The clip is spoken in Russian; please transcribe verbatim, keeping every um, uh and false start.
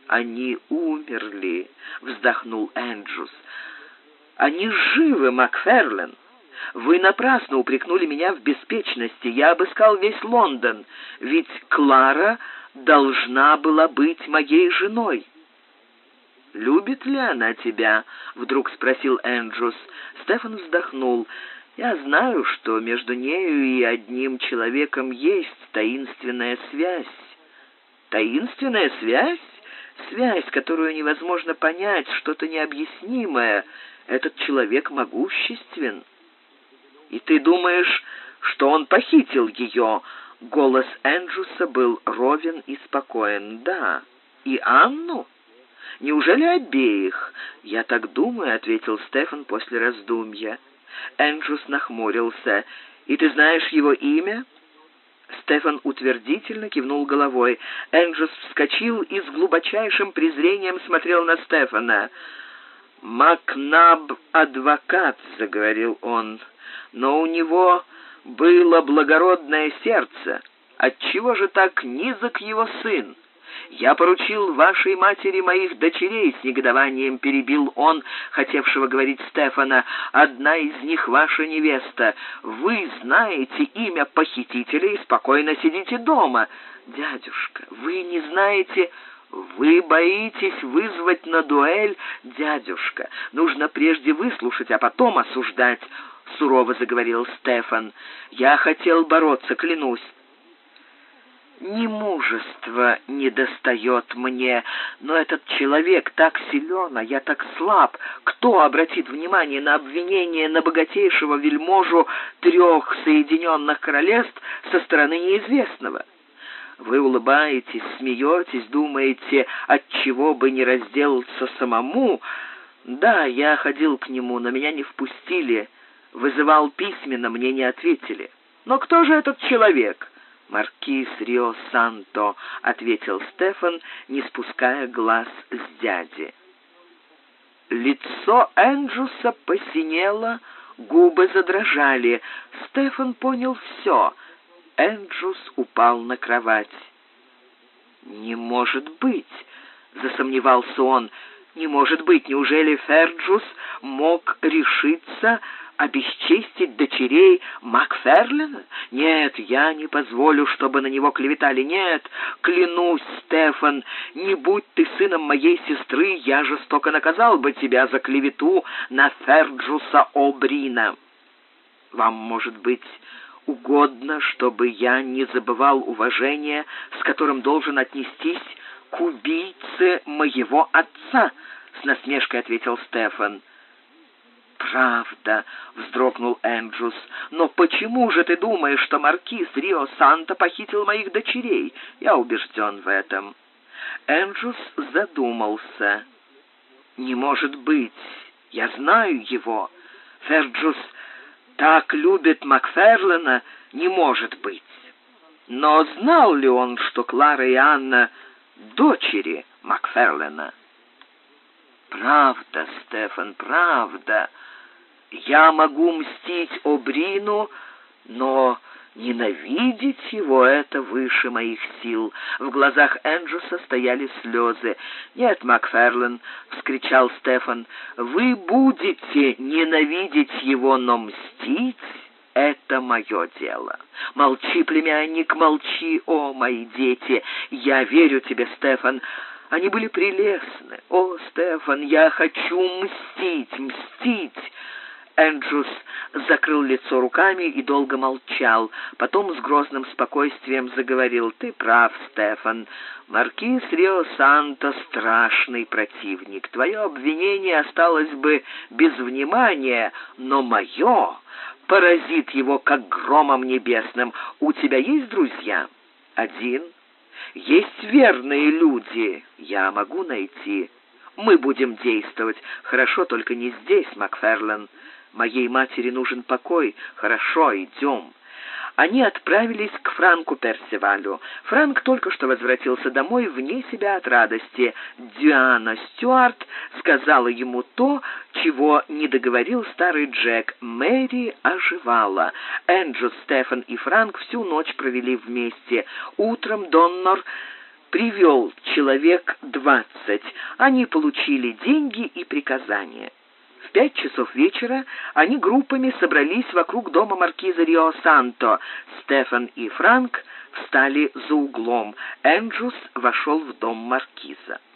«Они умерли», — вздохнул Энджус. «Они живы, Макферлен. Вы напрасно упрекнули меня в беспечности. Я обыскал весь Лондон, ведь Клара должна была быть моей женой». «Любит ли она тебя?» — вдруг спросил Энджус. Стефан вздохнул. «Я знаю, что между нею и одним человеком есть таинственная связь». «Таинственная связь? Связь, которую невозможно понять, что-то необъяснимое. Этот человек могуществен». «И ты думаешь, что он похитил ее?» Голос Энджуса был ровен и спокоен. «Да. И Анну? Неужели обеих?» «Я так думаю», — ответил Стефан после раздумья. Энджус нахмурился. «И ты знаешь его имя?» Стефан утвердительно кивнул головой. Энджус вскочил и с глубочайшим презрением смотрел на Стефана. «Макнаб адвокат», — заговорил он, — «но у него было благородное сердце. Отчего же так низок его сын? Я поручил вашей матери моих дочерей», — с негодованием перебил он, хотевшего говорить Стефана. «Одна из них ваша невеста. Вы знаете имя похитителя и спокойно сидите дома. Дядюшка, вы не знаете... Вы боитесь вызвать на дуэль, дядюшка. Нужно прежде выслушать, а потом осуждать», — сурово заговорил Стефан. «Я хотел бороться, клянусь. Ни мужества не достает мне, но этот человек так силен, а я так слаб. Кто обратит внимание на обвинение на богатейшего вельможу трех Соединенных Королевств со стороны неизвестного? Вы улыбаетесь, смеетесь, думаете, отчего бы не разделаться самому. Да, я ходил к нему, но меня не впустили. Вызывал письменно, мне не ответили. Но кто же этот человек?» «Маркиз Рио-Санто», — ответил Стефан, не спуская глаз с дяди. Лицо Энджуса посинело, губы задрожали. Стефан понял все. Энджус упал на кровать. «Не может быть!» — засомневался он. «Не может быть! Неужели Ферджус мог решиться обесчестить дочерей Макферлена? Нет, я не позволю, чтобы на него клеветали. Нет, клянусь, Стефан, не будь ты сыном моей сестры, я жестоко наказал бы тебя за клевету на Ферджуса О'Брина. Вам, может быть, угодно, чтобы я не забывал уважения, с которым должен отнестись к убийце моего отца», — с насмешкой ответил Стефан. «Правда», — вздрогнул Энджус, — «но почему же ты думаешь, что маркиз Рио-Санто похитил моих дочерей? Я убежден в этом». Энджус задумался. «Не может быть, я знаю его. Ферджус так любит Макферлена, не может быть. Но знал ли он, что Клара и Анна — дочери Макферлена?» «Правда, Стефан, правда. Я могу мстить О'Брину, но ненавидеть его — это выше моих сил». В глазах Энджуса стояли слезы. «Нет, Макферлен», — вскричал Стефан, — «вы будете ненавидеть его, но мстить — это мое дело. Молчи, племянник, молчи, о, мои дети. Я верю тебе, Стефан. Они были прелестны. О, Стефан, я хочу мстить, мстить». Энджус закрыл лицо руками и долго молчал. Потом с грозным спокойствием заговорил. «Ты прав, Стефан. Маркиз Рио-Санто — страшный противник. Твое обвинение осталось бы без внимания, но мое поразит его, как громом небесным. У тебя есть друзья?» «Один. Есть верные люди. Я могу найти. Мы будем действовать. Хорошо, только не здесь, Макферлен. Моей матери нужен покой. Хорошо, идем». Они отправились к Франку Персивалю. Франк только что возвратился домой вне себя от радости. Диана Стюарт сказала ему то, чего не договорил старый Джек. Мэри оживала. Энджус, Стефан и Франк всю ночь провели вместе. Утром Доннор привел человек двадцать. Они получили деньги и приказания. В пять часов вечера они группами собрались вокруг дома маркиза Рио-Санто. Стефан и Франк встали за углом. Эндрюс вошел в дом маркиза.